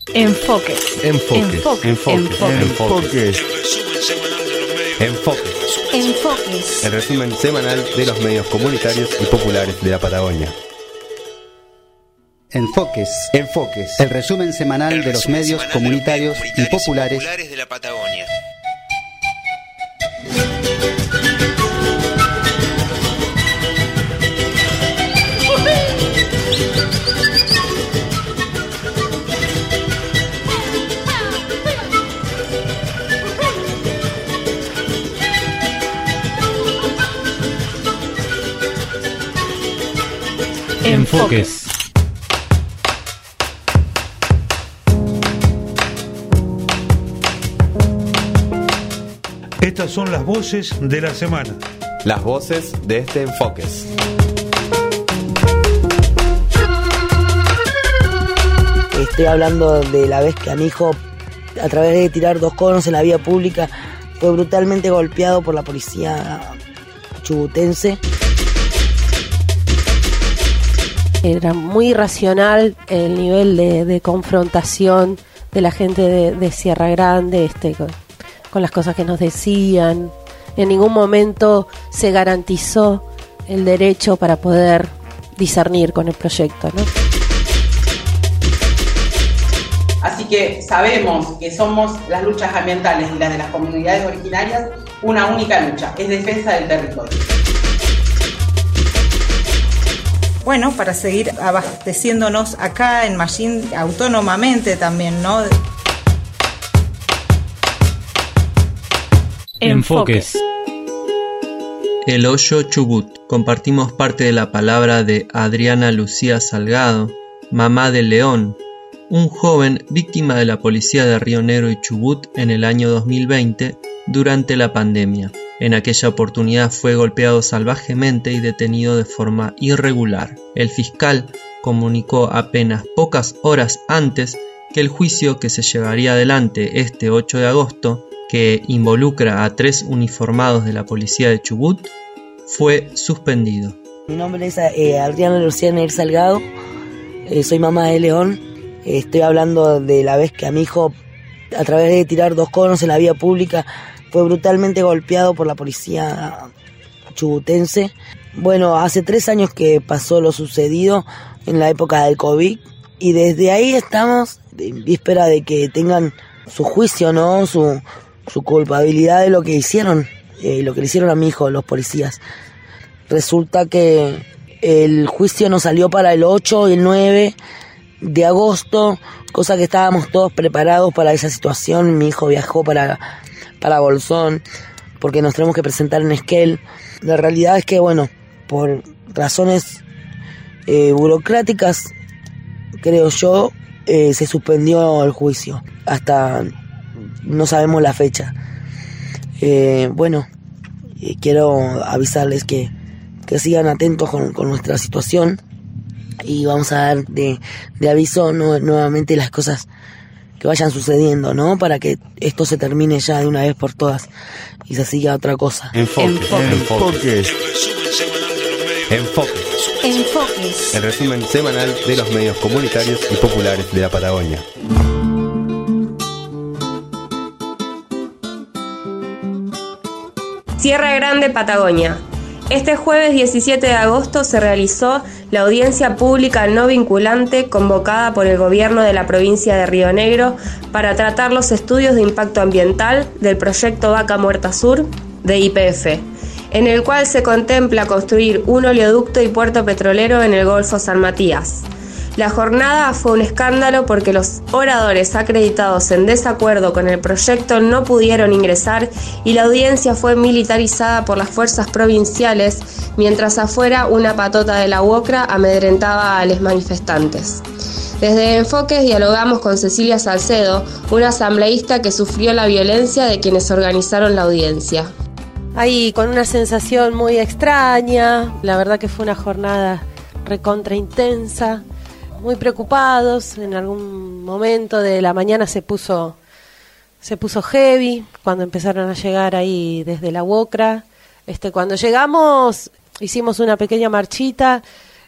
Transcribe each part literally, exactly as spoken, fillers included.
Enfoques. Enfoques. Enfoques. Enfoques. Enfoques. Enfoques. Enfoques. El resumen semanal de los medios comunitarios y populares de la Patagonia. Enfoques. Enfoques. El resumen semanal El de los resumen medios semanal comunitarios de los y medios populares populares de la Patagonia. Enfoques. Estas son las voces de la semana. Las voces de este Enfoques. Estoy hablando de la vez que a mi hijo, a través de tirar dos conos en la vía pública, fue brutalmente golpeado por la policía chubutense. Era muy irracional el nivel de, de confrontación de la gente de, de Sierra Grande este, con, con las cosas que nos decían. En ningún momento se garantizó el derecho para poder discernir con el proyecto, ¿no? Así que sabemos que somos las luchas ambientales y las de las comunidades originarias una única lucha, es defensa del territorio. Bueno, para seguir abasteciéndonos acá en Mallín autónomamente también, ¿no? Enfoques. El Hoyo Chubut. Compartimos parte de la palabra de Adriana Lucía Salgado, mamá de León, un joven víctima de la policía de Río Negro y Chubut en el año dos mil veinte durante la pandemia. En aquella oportunidad fue golpeado salvajemente y detenido de forma irregular. El fiscal comunicó apenas pocas horas antes que el juicio que se llevaría adelante este ocho de agosto, que involucra a tres uniformados de la policía de Chubut, fue suspendido. Mi nombre es eh, Adriana Lucía Salgado, eh, soy mamá de León. Eh, estoy hablando de la vez que a mi hijo, a través de tirar dos conos en la vía pública, fue brutalmente golpeado por la policía chubutense. Bueno, hace tres años que pasó lo sucedido en la época del COVID y desde ahí estamos en víspera de que tengan su juicio, ¿no? Su, su culpabilidad de lo que hicieron, eh, lo que le hicieron a mi hijo los policías. Resulta que el juicio nos salió para el ocho y el nueve de agosto, cosa que estábamos todos preparados para esa situación. Mi hijo viajó para... para Bolsón, porque nos tenemos que presentar en Esquel. La realidad es que, bueno, por razones eh, burocráticas, creo yo, eh, se suspendió el juicio. Hasta no sabemos la fecha. Eh, bueno, eh, quiero avisarles que, que sigan atentos con, con nuestra situación y vamos a dar de, de aviso no, nuevamente las cosas que vayan sucediendo, ¿no? Para que esto se termine ya de una vez por todas y se siga otra cosa. Enfoques. Enfoques. Enfoques. Enfoques. El resumen semanal de los medios comunitarios y populares de la Patagonia. Sierra Grande, Patagonia. Este jueves diecisiete de agosto se realizó la audiencia pública no vinculante convocada por el gobierno de la provincia de Río Negro para tratar los estudios de impacto ambiental del proyecto Vaca Muerta Sur de Y P F, en el cual se contempla construir un oleoducto y puerto petrolero en el Golfo San Matías. La jornada fue un escándalo porque los oradores acreditados en desacuerdo con el proyecto no pudieron ingresar y la audiencia fue militarizada por las fuerzas provinciales, mientras afuera una patota de la U O C R A amedrentaba a los manifestantes. Desde Enfoques dialogamos con Cecilia Salcedo, una asambleísta que sufrió la violencia de quienes organizaron la audiencia. Ahí con una sensación muy extraña, la verdad que fue una jornada recontra intensa. Muy preocupados, en algún momento de la mañana se puso se puso heavy, cuando empezaron a llegar ahí desde la U O C R A. Este, cuando llegamos hicimos una pequeña marchita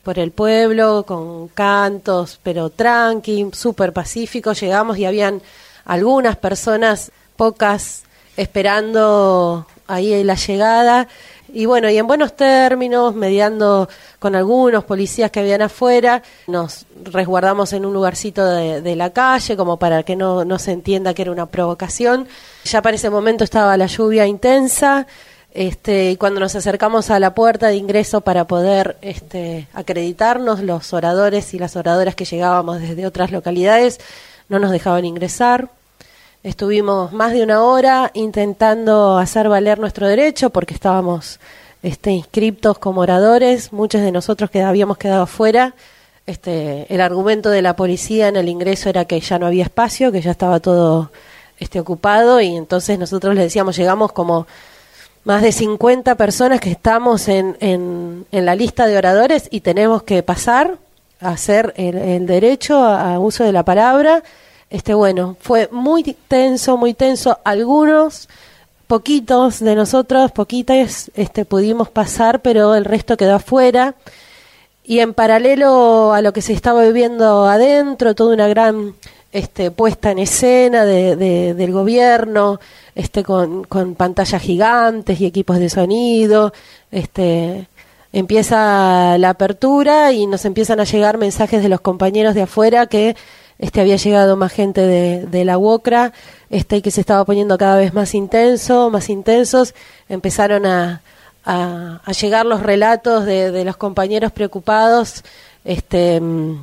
por el pueblo, con cantos, pero tranqui, súper pacífico. Llegamos y habían algunas personas, pocas, esperando ahí la llegada. Y bueno, y en buenos términos, mediando con algunos policías que habían afuera, nos resguardamos en un lugarcito de, de la calle, como para que no, no se entienda que era una provocación. Ya para ese momento estaba la lluvia intensa, este, y cuando nos acercamos a la puerta de ingreso para poder este, acreditarnos, los oradores y las oradoras que llegábamos desde otras localidades no nos dejaban ingresar. Estuvimos más de una hora intentando hacer valer nuestro derecho porque estábamos este, inscriptos como oradores, muchos de nosotros que habíamos quedado afuera. Este, el argumento de la policía en el ingreso era que ya no había espacio, que ya estaba todo este, ocupado, y entonces nosotros les decíamos, llegamos como más de cincuenta personas que estamos en, en, en la lista de oradores y tenemos que pasar a hacer el, el derecho a, a uso de la palabra. Este, bueno, fue muy tenso, muy tenso. Algunos, poquitos de nosotros, poquitas, este, pudimos pasar, pero el resto quedó afuera. Y en paralelo a lo que se estaba viviendo adentro, toda una gran este, puesta en escena de, de, del gobierno, este, con, con pantallas gigantes y equipos de sonido. Este, empieza la apertura y nos empiezan a llegar mensajes de los compañeros de afuera que Este, había llegado más gente de, de la UOCRA, este, y que se estaba poniendo cada vez más intenso, más intensos. Empezaron a, a, a llegar los relatos de, de los compañeros preocupados, este,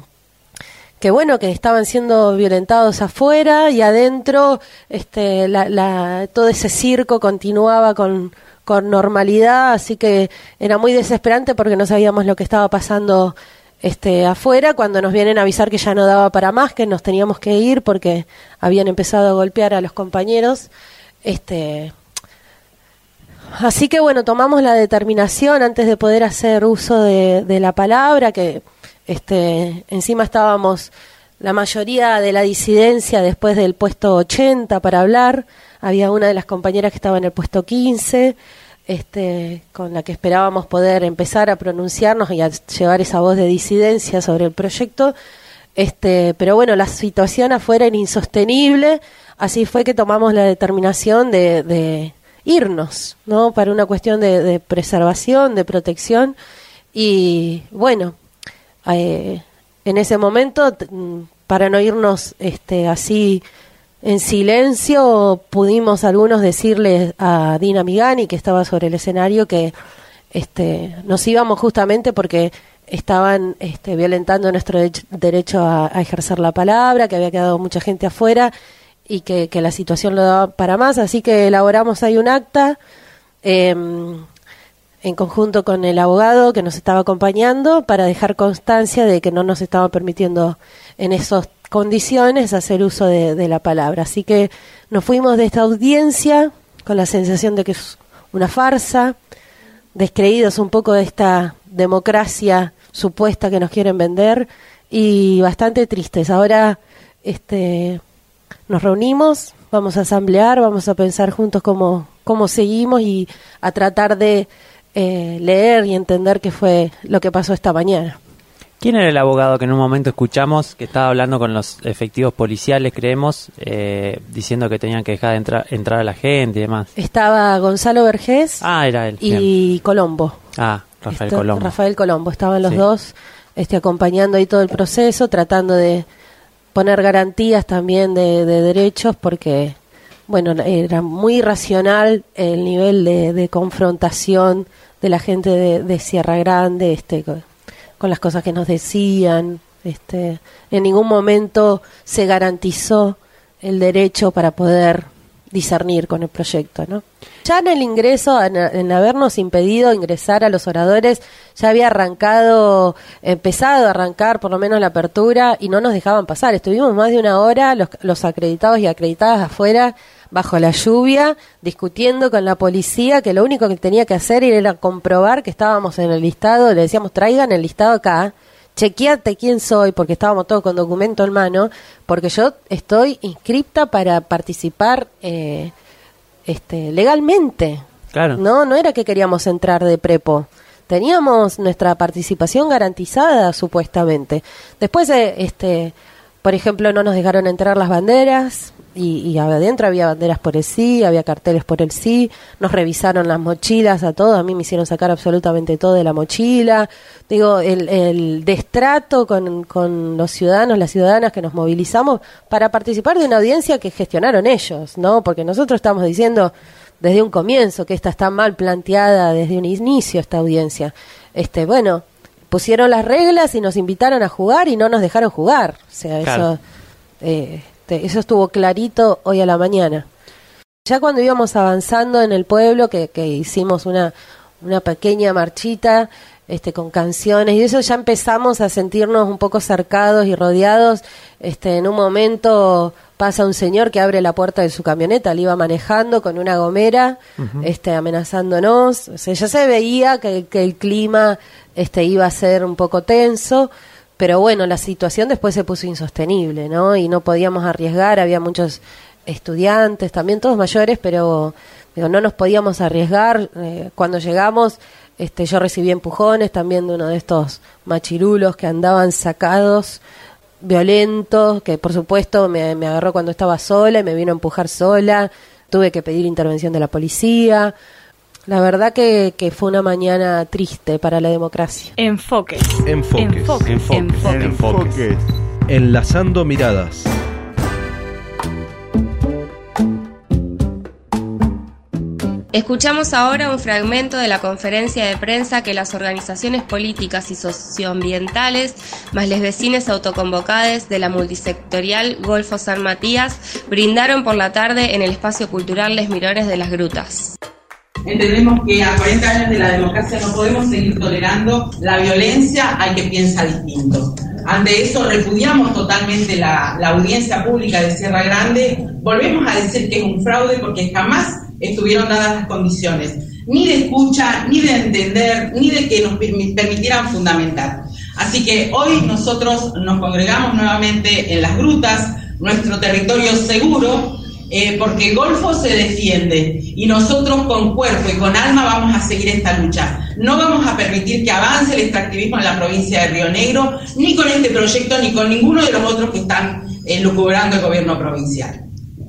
que bueno, que estaban siendo violentados afuera y adentro, este, la, la, todo ese circo continuaba con, con normalidad, así que era muy desesperante porque no sabíamos lo que estaba pasando Este, afuera, cuando nos vienen a avisar que ya no daba para más, que nos teníamos que ir porque habían empezado a golpear a los compañeros. Este, así que bueno, tomamos la determinación antes de poder hacer uso de, de la palabra, que este, encima estábamos la mayoría de la disidencia después del puesto ochenta para hablar. Había una de las compañeras que estaba en el puesto quince, Este, con la que esperábamos poder empezar a pronunciarnos y a llevar esa voz de disidencia sobre el proyecto, este, pero bueno, la situación afuera era insostenible, así fue que tomamos la determinación de, de irnos, ¿no? Para una cuestión de, de preservación, de protección, y bueno, eh, en ese momento, t- para no irnos este, así en silencio, pudimos algunos decirle a Dina Migani, que estaba sobre el escenario, que este, nos íbamos justamente porque estaban este, violentando nuestro de- derecho a, a ejercer la palabra, que había quedado mucha gente afuera y que, que la situación lo daba para más, así que elaboramos ahí un acta eh, en conjunto con el abogado que nos estaba acompañando para dejar constancia de que no nos estaba permitiendo en esos condiciones hacer uso de, de la palabra. Así que nos fuimos de esta audiencia con la sensación de que es una farsa, descreídos un poco de esta democracia supuesta que nos quieren vender y bastante tristes. Ahora este, nos reunimos, vamos a asamblear, vamos a pensar juntos cómo, cómo seguimos y a tratar de eh, leer y entender qué fue lo que pasó esta mañana. ¿Quién era el abogado que en un momento escuchamos que estaba hablando con los efectivos policiales, creemos, eh, diciendo que tenían que dejar de entrar, entrar a la gente y demás? Estaba Gonzalo Vergés ah, era él, y bien. Colombo. Ah, Rafael Esto, Colombo. Rafael Colombo, estaban los sí. dos este, acompañando ahí todo el proceso, tratando de poner garantías también de, de derechos, porque bueno, era muy irracional el nivel de, de confrontación de la gente de, de Sierra Grande, este con las cosas que nos decían, este, en ningún momento se garantizó el derecho para poder discernir con el proyecto, ¿no? Ya en el ingreso, en, en habernos impedido ingresar a los oradores, ya había arrancado, empezado a arrancar por lo menos la apertura y no nos dejaban pasar. Estuvimos más de una hora los, los acreditados y acreditadas afuera bajo la lluvia, discutiendo con la policía, que lo único que tenía que hacer era comprobar que estábamos en el listado. Le decíamos, traigan el listado acá, chequeate quién soy, porque estábamos todos con documento en mano, porque yo estoy inscripta para participar eh, este, legalmente. Claro. No, no era que queríamos entrar de prepo. teníamos nuestra participación garantizada supuestamente. Después, eh, este, por ejemplo, no nos dejaron entrar las banderas y, y adentro había banderas por el sí, había carteles por el sí, nos revisaron las mochilas a todos, a mí me hicieron sacar absolutamente todo de la mochila. Digo, el, el destrato con, con los ciudadanos, las ciudadanas que nos movilizamos para participar de una audiencia que gestionaron ellos, ¿no? Porque nosotros estamos diciendo desde un comienzo que esta está mal planteada desde un inicio, esta audiencia. Este, bueno, pusieron las reglas y nos invitaron a jugar y no nos dejaron jugar. O sea, claro. eso, eh, este, eso estuvo clarito hoy a la mañana. Ya cuando íbamos avanzando en el pueblo, que, que hicimos una, una pequeña marchita, este, con canciones y eso, ya empezamos a sentirnos un poco cercados y rodeados. Este, en un momento pasa un señor que abre la puerta de su camioneta, le iba manejando con una gomera, uh-huh. este, amenazándonos. O sea, ya se veía que, que el clima este, iba a ser un poco tenso, pero bueno, la situación después se puso insostenible, ¿no? Y no podíamos arriesgar, había muchos estudiantes, también todos mayores, pero digo, no nos podíamos arriesgar. Eh, cuando llegamos, este, yo recibí empujones también de uno de estos machirulos que andaban sacados, violentos, que por supuesto me, me agarró cuando estaba sola y me vino a empujar sola. Tuve que pedir intervención de la policía. La verdad que, que fue una mañana triste para la democracia. Enfoques. Enfoques. Enfoques. Enfoques. Enfoques. Enfoques. Enlazando miradas. Escuchamos ahora un fragmento de la conferencia de prensa que las organizaciones políticas y socioambientales, más les vecines autoconvocades de la multisectorial Golfo San Matías, brindaron por la tarde en el espacio cultural Les Mirones de las Grutas. Entendemos que a cuarenta años de la democracia no podemos seguir tolerando la violencia al que piensa distinto. Ante eso repudiamos totalmente la, la audiencia pública de Sierra Grande. Volvemos a decir que es un fraude porque jamás estuvieron dadas las condiciones, ni de escucha, ni de entender, ni de que nos permitieran fundamentar. Así que hoy nosotros nos congregamos nuevamente en las grutas, nuestro territorio seguro, eh, porque el Golfo se defiende y nosotros con cuerpo y con alma vamos a seguir esta lucha. No vamos a permitir que avance el extractivismo en la provincia de Río Negro, ni con este proyecto, ni con ninguno de los otros que están eh, lucubrando el gobierno provincial.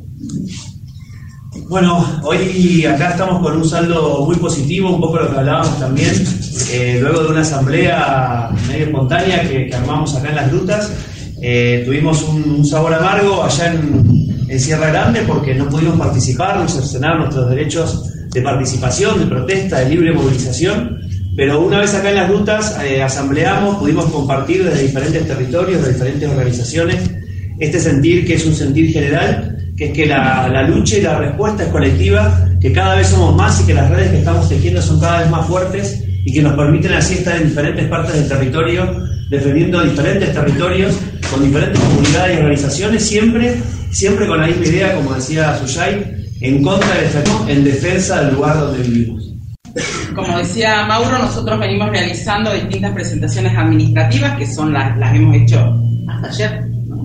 Bueno, hoy acá estamos con un saldo muy positivo, un poco lo que hablábamos también, eh, luego de una asamblea medio espontánea que, que armamos acá en las grutas. Eh, tuvimos un, un sabor amargo allá en, en Sierra Grande porque no pudimos participar, no cercenar nuestros derechos de participación, de protesta, de libre movilización, pero una vez acá en las grutas eh, asambleamos, pudimos compartir desde diferentes territorios, de diferentes organizaciones, este sentir que es un sentir general, que es que la, la lucha y la respuesta es colectiva, que cada vez somos más y que las redes que estamos tejiendo son cada vez más fuertes y que nos permiten así estar en diferentes partes del territorio, defendiendo diferentes territorios, con diferentes comunidades y organizaciones, siempre, siempre con la misma idea, como decía Suyay, en contra del efecto, en defensa del lugar donde vivimos. Como decía Mauro, nosotros venimos realizando distintas presentaciones administrativas, que son las, las hemos hecho hasta ayer, ¿no?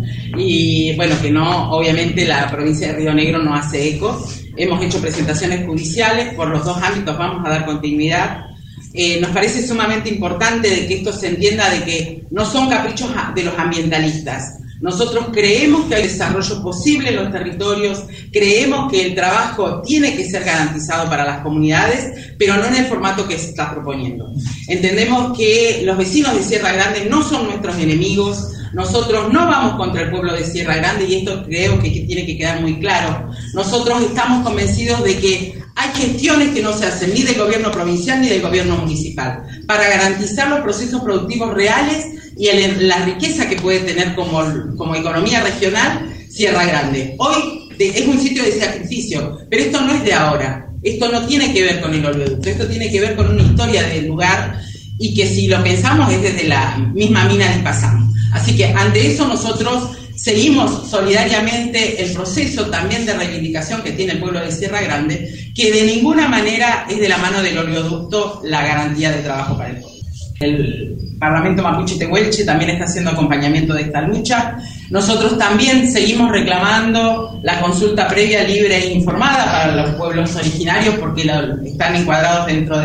Y bueno, que no, obviamente la provincia de Río Negro no hace eco. Hemos hecho presentaciones judiciales, por los dos ámbitos vamos a dar continuidad. Eh, nos parece sumamente importante de que esto se entienda de que no son caprichos de los ambientalistas. Nosotros creemos que hay desarrollo posible en los territorios, creemos que el trabajo tiene que ser garantizado para las comunidades, pero no en el formato que se está proponiendo. Entendemos que los vecinos de Sierra Grande no son nuestros enemigos, nosotros no vamos contra el pueblo de Sierra Grande y esto creo que tiene que quedar muy claro. Nosotros estamos convencidos de que hay gestiones que no se hacen ni del gobierno provincial ni del gobierno municipal para garantizar los procesos productivos reales y el, la riqueza que puede tener como, como economía regional Sierra Grande. Hoy de, es un sitio de sacrificio, pero esto no es de ahora. Esto no tiene que ver con el oleoducto, esto tiene que ver con una historia del lugar y que si lo pensamos es desde la misma mina del pasado. Así que ante eso nosotros seguimos solidariamente el proceso también de reivindicación que tiene el pueblo de Sierra Grande, que de ninguna manera es de la mano del oleoducto la garantía de trabajo para el pueblo. El Parlamento Mapuche Tehuelche también está haciendo acompañamiento de esta lucha. Nosotros también seguimos reclamando la consulta previa, libre e informada para los pueblos originarios porque lo, están encuadrados dentro de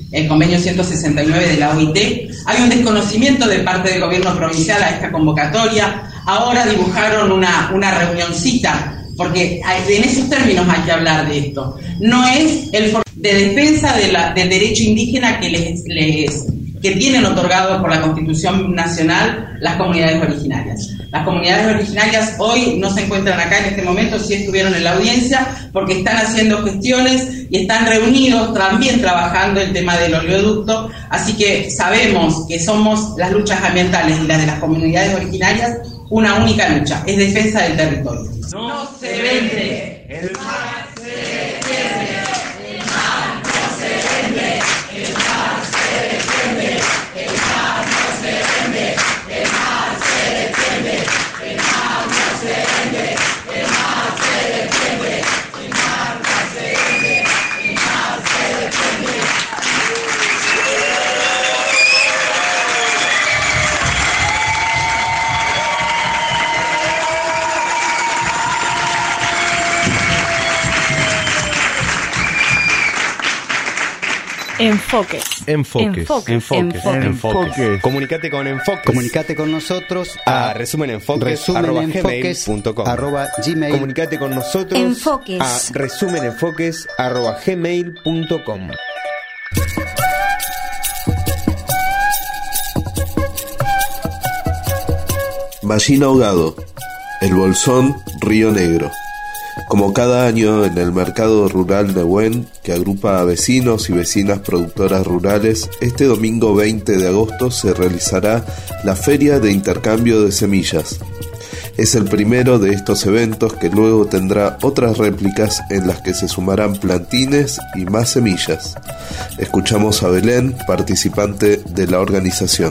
el convenio ciento sesenta y nueve de la O I T. Hay un desconocimiento de parte del gobierno provincial a esta convocatoria. Ahora dibujaron una, una reunioncita, porque en esos términos hay que hablar de esto. No es el for- de defensa de la, del derecho indígena que les, les que tienen otorgado por la Constitución Nacional las comunidades originarias. Las comunidades originarias hoy no se encuentran acá en este momento, sí estuvieron en la audiencia, porque están haciendo gestiones y están reunidos también trabajando el tema del oleoducto, así que sabemos que somos las luchas ambientales y las de las comunidades originarias una única lucha, es defensa del territorio. No se vende, el mar se defiende, el mar no se vende, el mar se defiende, el mar no se vende, el mar se defiende, el mar no se vende, el mar se defiende, el mar no se vende, el mar se defiende. Enfoques. Enfoques. Enfoques. Enfoques. Enfoques. Enfoques. Comunicate con Enfoques. Comunicate con nosotros a resumenenfoques arroba gmail punto com. arroba gmail. Comunicate con nosotros Enfoques. a resumenenfoques arroba gmail punto com. Mallín Ahogado, El Bolsón, Río Negro. Como cada año en el mercado rural de Nehuen, que agrupa a vecinos y vecinas productoras rurales, este domingo veinte de agosto se realizará la Feria de Intercambio de Semillas. Es el primero de estos eventos que luego tendrá otras réplicas en las que se sumarán plantines y más semillas. Escuchamos a Belén, participante de la organización.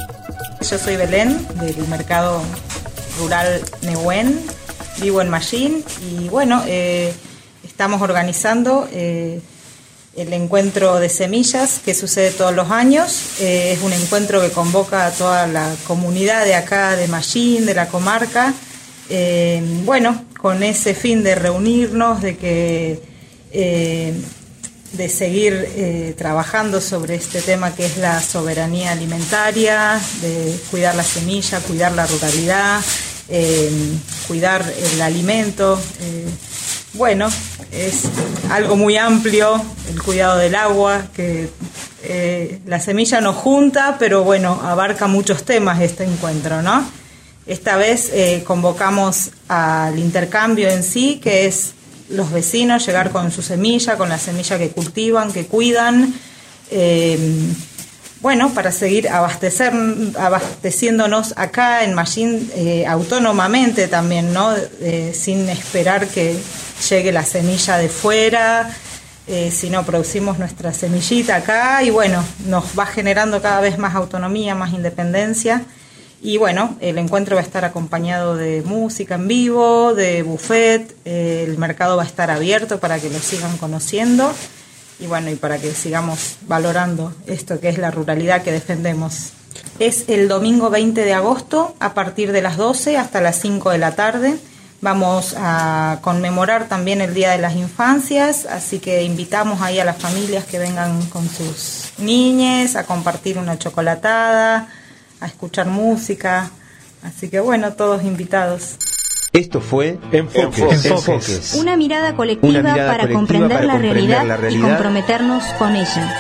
Yo soy Belén, del mercado rural Nehuen. Vivo en Mallín y bueno, eh, estamos organizando eh, el encuentro de semillas que sucede todos los años. Eh, es un encuentro que convoca a toda la comunidad de acá, de Mallín, de la comarca. Eh, bueno, con ese fin de reunirnos, de que eh, de seguir eh, trabajando sobre este tema que es la soberanía alimentaria, de cuidar la semilla, cuidar la ruralidad. Eh, cuidar el alimento, eh, bueno, es algo muy amplio, el cuidado del agua, que eh, la semilla nos junta, pero bueno, abarca muchos temas este encuentro, ¿no? Esta vez eh, convocamos al intercambio en sí, que es los vecinos llegar con su semilla, con la semilla que cultivan, que cuidan, eh, bueno, para seguir abastecer, abasteciéndonos acá en Mallín eh, autónomamente también, ¿no? Eh, sin esperar que llegue la semilla de fuera, eh, sino producimos nuestra semillita acá y bueno, nos va generando cada vez más autonomía, más independencia. Y bueno, el encuentro va a estar acompañado de música en vivo, de buffet, eh, el mercado va a estar abierto para que lo sigan conociendo. Y bueno, y para que sigamos valorando esto que es la ruralidad que defendemos. Es el domingo veinte de agosto, a partir de las doce hasta las cinco de la tarde. Vamos a conmemorar también el Día de las Infancias, así que invitamos ahí a las familias que vengan con sus niñes, a compartir una chocolatada, a escuchar música. Así que bueno, todos invitados. Esto fue Enfoques. Enfoques. Una mirada colectiva, Una mirada para, colectiva comprender, para la, comprender realidad la realidad y comprometernos con ella.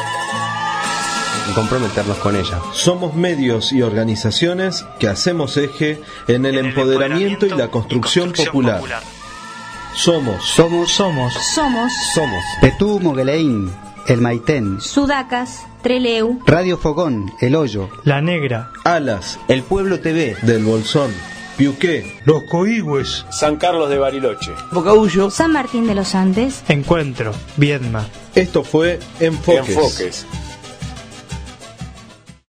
Y comprometernos con ella. Somos medios y organizaciones que hacemos eje en el, en el empoderamiento, empoderamiento y la construcción, y construcción popular. popular. Somos. Somos. Somos. Somos. Somos. Petú Mogueleín, El Maitén, Sudacas, Treleu, Radio Fogón, El Hoyo, La Negra, Alas, El Pueblo T V, Del Bolsón, Piuqué, Los Coigües, San Carlos de Bariloche, Bocaullo, San Martín de los Andes, Encuentro, Viedma. Esto fue Enfoques. Enfoques.